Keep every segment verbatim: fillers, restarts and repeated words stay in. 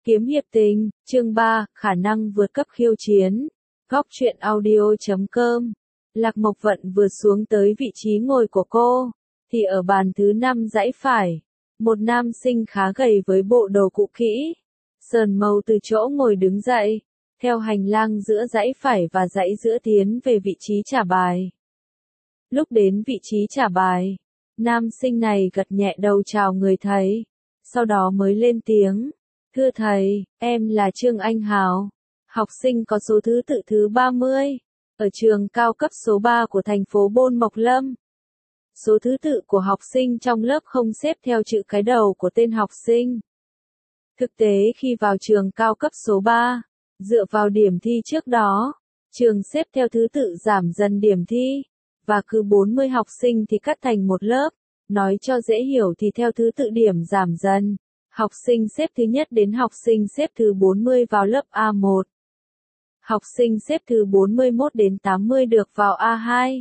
Kiếm hiệp tình, chương ba, khả năng vượt cấp khiêu chiến. Góc truyện audio chấm com. Lạc Mộc Vận vừa xuống tới vị trí ngồi của cô, thì ở bàn thứ năm dãy phải, một nam sinh khá gầy với bộ đồ cũ kỹ, sờn màu từ chỗ ngồi đứng dậy, theo hành lang giữa dãy phải và dãy giữa tiến về vị trí trả bài. Lúc đến vị trí trả bài, nam sinh này gật nhẹ đầu chào người thầy, sau đó mới lên tiếng. Thưa thầy, em là Trương Anh Hào, học sinh có số thứ tự thứ ba mươi, ở trường cao cấp số ba của thành phố Bôn Mộc Lâm. Số thứ tự của học sinh trong lớp không xếp theo chữ cái đầu của tên học sinh. Thực tế khi vào trường cao cấp số ba, dựa vào điểm thi trước đó, trường xếp theo thứ tự giảm dần điểm thi, và cứ bốn mươi học sinh thì cắt thành một lớp, nói cho dễ hiểu thì theo thứ tự điểm giảm dần. Học sinh xếp thứ nhất đến học sinh xếp thứ bốn mươi vào lớp A một. Học sinh xếp thứ bốn mươi mốt đến tám mươi được vào A hai.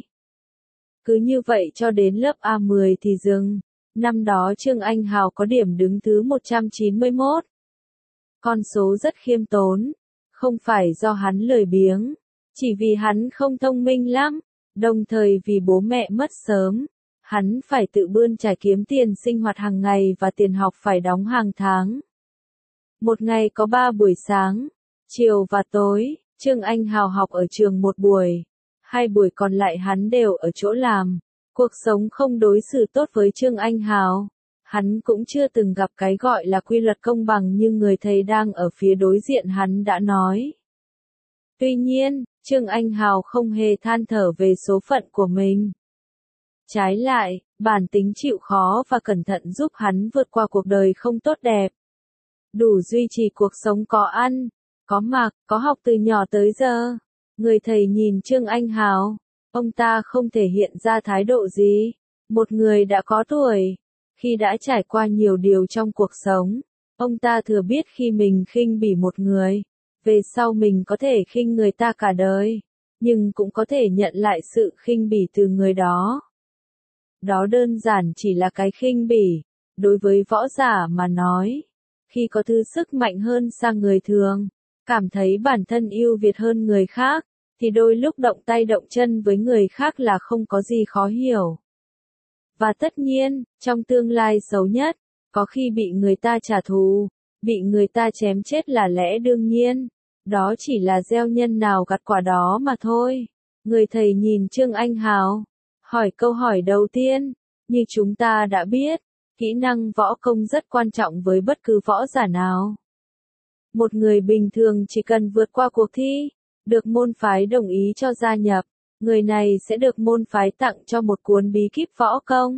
Cứ như vậy cho đến lớp A mười thì dừng. Năm đó Trương Anh Hào có điểm đứng thứ một trăm chín mươi mốt. Con số rất khiêm tốn, không phải do hắn lười biếng, chỉ vì hắn không thông minh lắm, đồng thời vì bố mẹ mất sớm. Hắn phải tự bươn trải kiếm tiền sinh hoạt hàng ngày và tiền học phải đóng hàng tháng. Một ngày có ba buổi sáng, chiều và tối, Trương Anh Hào học ở trường một buổi, hai buổi còn lại hắn đều ở chỗ làm. Cuộc sống không đối xử tốt với Trương Anh Hào. Hắn cũng chưa từng gặp cái gọi là quy luật công bằng như người thầy đang ở phía đối diện hắn đã nói. Tuy nhiên, Trương Anh Hào không hề than thở về số phận của mình. Trái lại, bản tính chịu khó và cẩn thận giúp hắn vượt qua cuộc đời không tốt đẹp. Đủ duy trì cuộc sống có ăn, có mặc, có học từ nhỏ tới giờ. Người thầy nhìn Trương Anh Hào, ông ta không thể hiện ra thái độ gì. Một người đã có tuổi, khi đã trải qua nhiều điều trong cuộc sống, ông ta thừa biết khi mình khinh bỉ một người, về sau mình có thể khinh người ta cả đời, nhưng cũng có thể nhận lại sự khinh bỉ từ người đó. Đó đơn giản chỉ là cái khinh bỉ, đối với võ giả mà nói. Khi có thứ sức mạnh hơn sang người thường, cảm thấy bản thân ưu việt hơn người khác, thì đôi lúc động tay động chân với người khác là không có gì khó hiểu. Và tất nhiên, trong tương lai xấu nhất, có khi bị người ta trả thù, bị người ta chém chết là lẽ đương nhiên. Đó chỉ là gieo nhân nào gặt quả đó mà thôi. Người thầy nhìn Trương Anh Hào, hỏi câu hỏi đầu tiên, như chúng ta đã biết, kỹ năng võ công rất quan trọng với bất cứ võ giả nào. Một người bình thường chỉ cần vượt qua cuộc thi, được môn phái đồng ý cho gia nhập, người này sẽ được môn phái tặng cho một cuốn bí kíp võ công.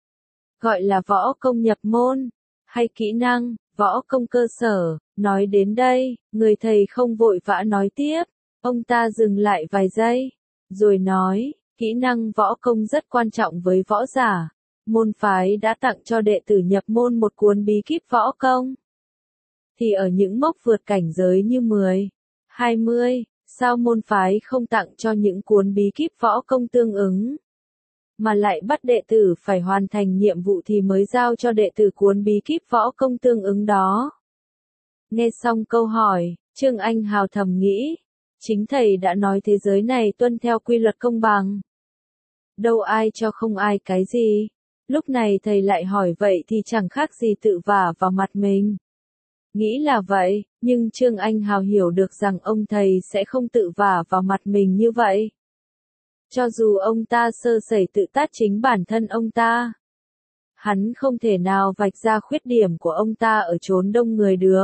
Gọi là võ công nhập môn, hay kỹ năng, võ công cơ sở. Nói đến đây, người thầy không vội vã nói tiếp, ông ta dừng lại vài giây, rồi nói. Kỹ năng võ công rất quan trọng với võ giả. Môn phái đã tặng cho đệ tử nhập môn một cuốn bí kíp võ công. Thì ở những mốc vượt cảnh giới như mười, hai mươi, sao môn phái không tặng cho những cuốn bí kíp võ công tương ứng? Mà lại bắt đệ tử phải hoàn thành nhiệm vụ thì mới giao cho đệ tử cuốn bí kíp võ công tương ứng đó. Nghe xong câu hỏi, Trương Anh Hào thầm nghĩ. Chính thầy đã nói thế giới này tuân theo quy luật công bằng. Đâu ai cho không ai cái gì. Lúc này thầy lại hỏi vậy thì chẳng khác gì tự vả vào mặt mình. Nghĩ là vậy, nhưng Trương Anh Hào hiểu được rằng ông thầy sẽ không tự vả vào mặt mình như vậy. Cho dù ông ta sơ sẩy tự tát chính bản thân ông ta, hắn không thể nào vạch ra khuyết điểm của ông ta ở chốn đông người được.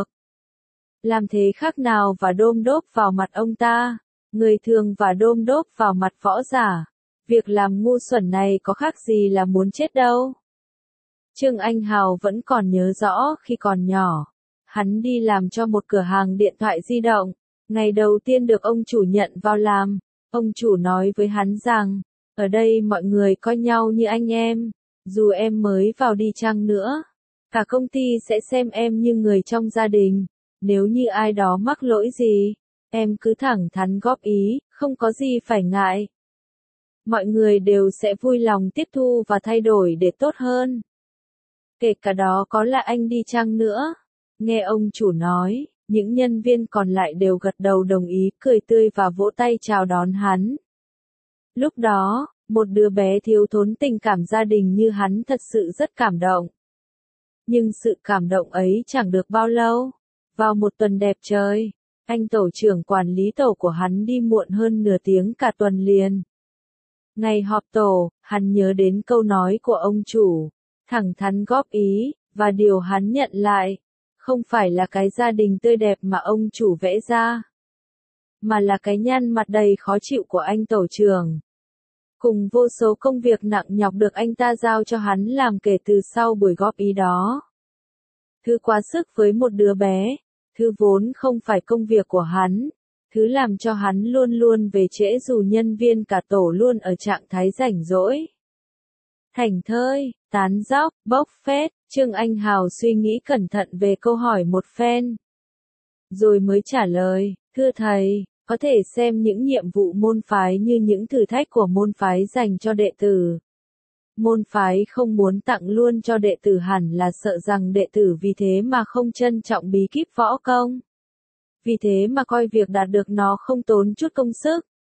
Làm thế khác nào và đôm đốp vào mặt ông ta, người thường và đôm đốp vào mặt võ giả. Việc làm ngu xuẩn này có khác gì là muốn chết đâu. Trương Anh Hào vẫn còn nhớ rõ khi còn nhỏ, hắn đi làm cho một cửa hàng điện thoại di động. Ngày đầu tiên được ông chủ nhận vào làm, ông chủ nói với hắn rằng, ở đây mọi người coi nhau như anh em, dù em mới vào đi chăng nữa, cả công ty sẽ xem em như người trong gia đình. Nếu như ai đó mắc lỗi gì, em cứ thẳng thắn góp ý, không có gì phải ngại. Mọi người đều sẽ vui lòng tiếp thu và thay đổi để tốt hơn. Kể cả đó có là anh đi chăng nữa. Nghe ông chủ nói, những nhân viên còn lại đều gật đầu đồng ý, cười tươi và vỗ tay chào đón hắn. Lúc đó, một đứa bé thiếu thốn tình cảm gia đình như hắn thật sự rất cảm động. Nhưng sự cảm động ấy chẳng được bao lâu. Vào một tuần đẹp trời, anh tổ trưởng quản lý tổ của hắn đi muộn hơn nửa tiếng cả tuần liền. Ngày họp tổ, hắn nhớ đến câu nói của ông chủ, thẳng thắn góp ý, và điều hắn nhận lại, không phải là cái gia đình tươi đẹp mà ông chủ vẽ ra, mà là cái nhăn mặt đầy khó chịu của anh tổ trưởng. Cùng vô số công việc nặng nhọc được anh ta giao cho hắn làm kể từ sau buổi góp ý đó. Thứ quá sức với một đứa bé, thứ vốn không phải công việc của hắn, thứ làm cho hắn luôn luôn về trễ dù nhân viên cả tổ luôn ở trạng thái rảnh rỗi. Thảnh thơi, tán dóc, bốc phét, Trương Anh Hào suy nghĩ cẩn thận về câu hỏi một phen. Rồi mới trả lời, thưa thầy, có thể xem những nhiệm vụ môn phái như những thử thách của môn phái dành cho đệ tử. Môn phái không muốn tặng luôn cho đệ tử hẳn là sợ rằng đệ tử vì thế mà không trân trọng bí kíp võ công. Vì thế mà coi việc đạt được nó không tốn chút công sức.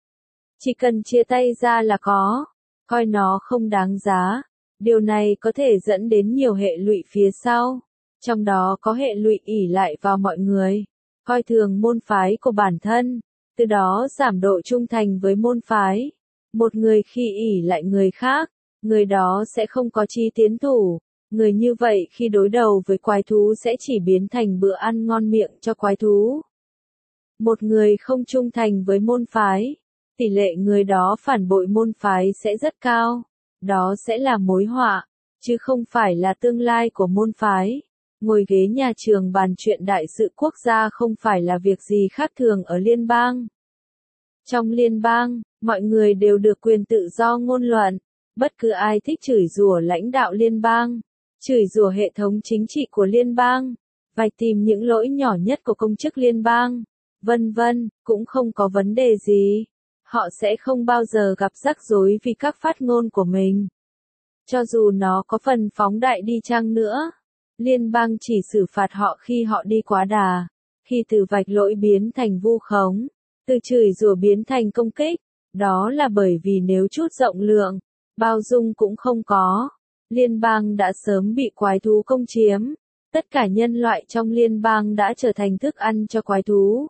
Chỉ cần chia tay ra là có, coi nó không đáng giá. Điều này có thể dẫn đến nhiều hệ lụy phía sau, trong đó có hệ lụy ỷ lại vào mọi người, coi thường môn phái của bản thân, từ đó giảm độ trung thành với môn phái. Một người khi ỷ lại người khác, người đó sẽ không có chí tiến thủ, người như vậy khi đối đầu với quái thú sẽ chỉ biến thành bữa ăn ngon miệng cho quái thú. Một người không trung thành với môn phái, tỷ lệ người đó phản bội môn phái sẽ rất cao. Đó sẽ là mối họa, chứ không phải là tương lai của môn phái. Ngồi ghế nhà trường bàn chuyện đại sự quốc gia không phải là việc gì khác thường ở liên bang. Trong liên bang, mọi người đều được quyền tự do ngôn luận. Bất cứ ai thích chửi rủa lãnh đạo liên bang, chửi rủa hệ thống chính trị của liên bang, vạch tìm những lỗi nhỏ nhất của công chức liên bang, vân vân, cũng không có vấn đề gì. Họ sẽ không bao giờ gặp rắc rối vì các phát ngôn của mình. Cho dù nó có phần phóng đại đi chăng nữa, liên bang chỉ xử phạt họ khi họ đi quá đà, khi từ vạch lỗi biến thành vu khống, từ chửi rủa biến thành công kích. Đó là bởi vì nếu chút rộng lượng, bao dung cũng không có, liên bang đã sớm bị quái thú công chiếm. Tất cả nhân loại trong liên bang đã trở thành thức ăn cho quái thú,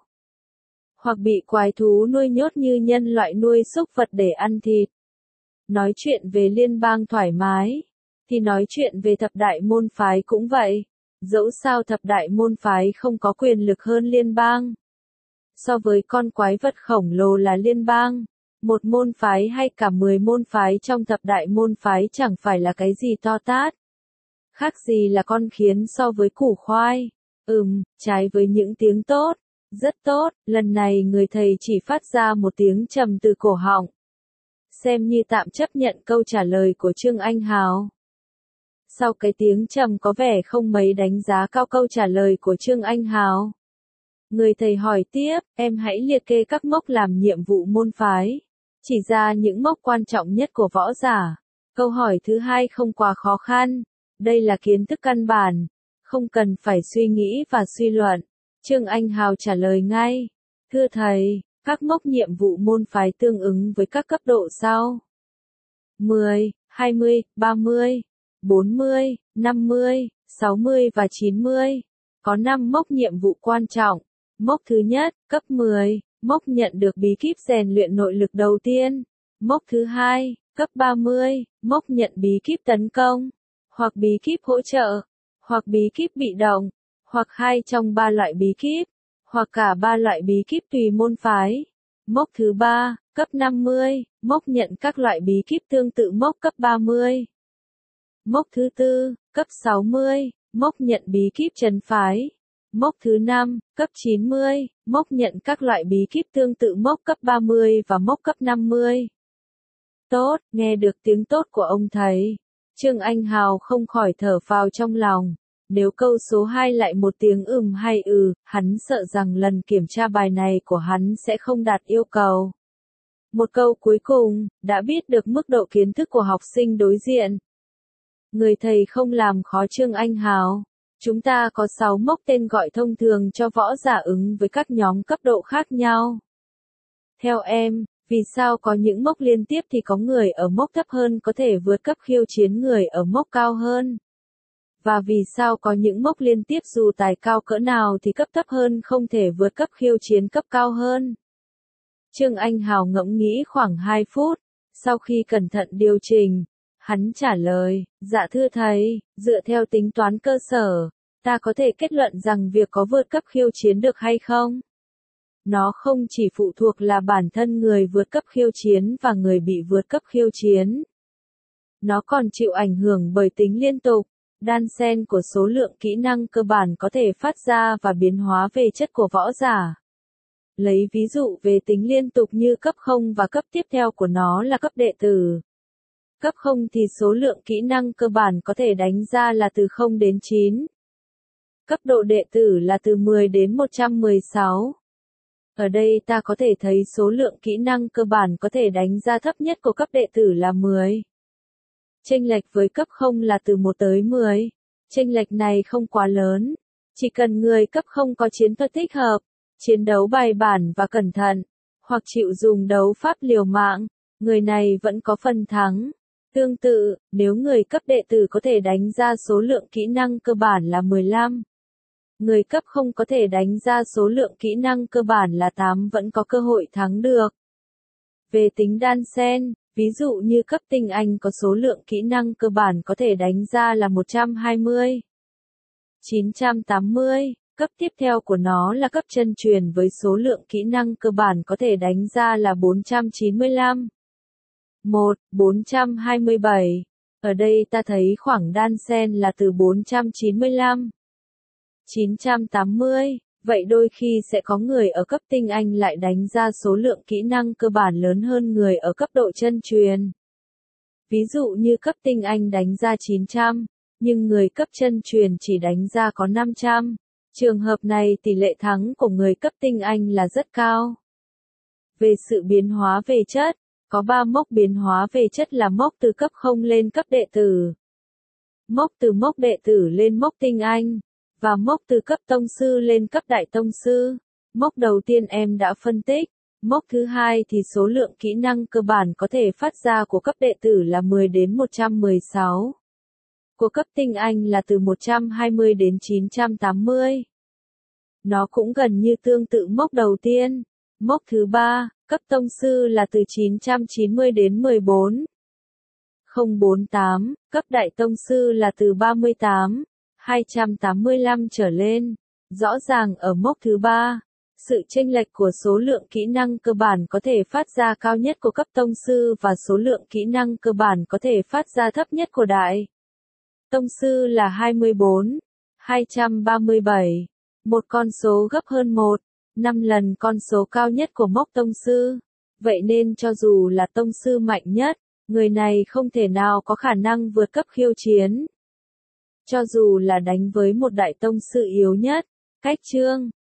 hoặc bị quái thú nuôi nhốt như nhân loại nuôi súc vật để ăn thịt. Nói chuyện về liên bang thoải mái, thì nói chuyện về thập đại môn phái cũng vậy. Dẫu sao thập đại môn phái không có quyền lực hơn liên bang. So với con quái vật khổng lồ là liên bang, một môn phái hay cả mười môn phái trong thập đại môn phái chẳng phải là cái gì to tát. Khác gì là con kiến so với củ khoai. Ừm, trái với những tiếng tốt. Rất tốt, lần này người thầy chỉ phát ra một tiếng trầm từ cổ họng. Xem như tạm chấp nhận câu trả lời của Trương Anh Hào. Sau cái tiếng trầm có vẻ không mấy đánh giá cao câu trả lời của Trương Anh Hào. Người thầy hỏi tiếp, em hãy liệt kê các mốc làm nhiệm vụ môn phái. Chỉ ra những mốc quan trọng nhất của võ giả. Câu hỏi thứ hai không quá khó khăn. Đây là kiến thức căn bản. Không cần phải suy nghĩ và suy luận. Trương Anh Hào trả lời ngay. Thưa thầy, các mốc nhiệm vụ môn phái tương ứng với các cấp độ sau. mười, hai mươi, ba mươi, bốn mươi, năm mươi, sáu mươi và chín mươi. Có năm mốc nhiệm vụ quan trọng. Mốc thứ nhất, cấp mười, mốc nhận được bí kíp rèn luyện nội lực đầu tiên. Mốc thứ hai, cấp ba mươi, mốc nhận bí kíp tấn công, hoặc bí kíp hỗ trợ, hoặc bí kíp bị động, hoặc hai trong ba loại bí kíp, hoặc cả ba loại bí kíp tùy môn phái. Mốc thứ ba, cấp năm mươi, mốc nhận các loại bí kíp tương tự mốc cấp ba mươi. Mốc thứ tư, cấp sáu mươi, mốc nhận bí kíp trấn phái. Mốc thứ năm, cấp chín mươi, mốc nhận các loại bí kíp tương tự mốc cấp ba mươi và mốc cấp năm mươi. Tốt, nghe được tiếng tốt của ông thầy. Trương Anh Hào không khỏi thở phào trong lòng. Nếu câu số hai lại một tiếng ừm hay ừ, hắn sợ rằng lần kiểm tra bài này của hắn sẽ không đạt yêu cầu. Một câu cuối cùng, đã biết được mức độ kiến thức của học sinh đối diện. Người thầy không làm khó Trương Anh Hào. Chúng ta có sáu mốc tên gọi thông thường cho võ giả ứng với các nhóm cấp độ khác nhau. Theo em, vì sao có những mốc liên tiếp thì có người ở mốc thấp hơn có thể vượt cấp khiêu chiến người ở mốc cao hơn? Và vì sao có những mốc liên tiếp dù tài cao cỡ nào thì cấp thấp hơn không thể vượt cấp khiêu chiến cấp cao hơn? Trương Anh Hào ngẫm nghĩ khoảng hai phút, sau khi cẩn thận điều chỉnh, hắn trả lời, dạ thưa thầy, dựa theo tính toán cơ sở, ta có thể kết luận rằng việc có vượt cấp khiêu chiến được hay không? Nó không chỉ phụ thuộc là bản thân người vượt cấp khiêu chiến và người bị vượt cấp khiêu chiến. Nó còn chịu ảnh hưởng bởi tính liên tục, đan xen của số lượng kỹ năng cơ bản có thể phát ra và biến hóa về chất của võ giả. Lấy ví dụ về tính liên tục như cấp không và cấp tiếp theo của nó là cấp đệ tử. Cấp không thì số lượng kỹ năng cơ bản có thể đánh ra là từ không đến chín. Cấp độ đệ tử là từ mười đến một trăm mười sáu. Ở đây ta có thể thấy số lượng kỹ năng cơ bản có thể đánh ra thấp nhất của cấp đệ tử là mười. Chênh lệch với cấp không là từ một tới mười. Chênh lệch này không quá lớn. Chỉ cần người cấp không có chiến thuật thích hợp, chiến đấu bài bản và cẩn thận, hoặc chịu dùng đấu pháp liều mạng, người này vẫn có phần thắng. Tương tự, nếu người cấp đệ tử có thể đánh ra số lượng kỹ năng cơ bản là mười lăm, người cấp không có thể đánh ra số lượng kỹ năng cơ bản là tám vẫn có cơ hội thắng được. Về tính đan xen, ví dụ như cấp tinh anh có số lượng kỹ năng cơ bản có thể đánh ra là một trăm hai mươi, chín trăm tám mươi, cấp tiếp theo của nó là cấp chân truyền với số lượng kỹ năng cơ bản có thể đánh ra là bốn trăm chín mươi lăm, một, bốn trăm hai mươi bảy. Ở đây ta thấy khoảng đan xen là từ bốn trăm chín mươi lăm, chín trăm tám mươi, vậy đôi khi sẽ có người ở cấp tinh anh lại đánh ra số lượng kỹ năng cơ bản lớn hơn người ở cấp độ chân truyền. Ví dụ như cấp tinh anh đánh ra chín trăm, nhưng người cấp chân truyền chỉ đánh ra có năm trăm. Trường hợp này tỷ lệ thắng của người cấp tinh anh là rất cao. Về sự biến hóa về chất, có ba mốc biến hóa về chất là mốc từ cấp không lên cấp đệ tử, mốc từ mốc đệ tử lên mốc tinh anh, và mốc từ cấp tông sư lên cấp đại tông sư. Mốc đầu tiên em đã phân tích. Mốc thứ hai thì số lượng kỹ năng cơ bản có thể phát ra của cấp đệ tử là mười đến một trăm mười sáu. Của cấp tinh anh là từ một trăm hai mươi đến chín trăm tám mươi. Nó cũng gần như tương tự mốc đầu tiên. Mốc thứ ba, cấp tông sư là từ chín trăm chín mươi đến mười bốn. không bốn tám, cấp đại tông sư là từ ba mươi tám, hai trăm tám mươi lăm trở lên. Rõ ràng ở mốc thứ ba, sự chênh lệch của số lượng kỹ năng cơ bản có thể phát ra cao nhất của cấp tông sư và số lượng kỹ năng cơ bản có thể phát ra thấp nhất của đại tông sư là hai mươi bốn, hai trăm ba mươi bảy, một con số gấp hơn một, năm lần con số cao nhất của mốc tông sư. Vậy nên cho dù là tông sư mạnh nhất, người này không thể nào có khả năng vượt cấp khiêu chiến. Cho dù là đánh với một đại tông sư yếu nhất. Cách chương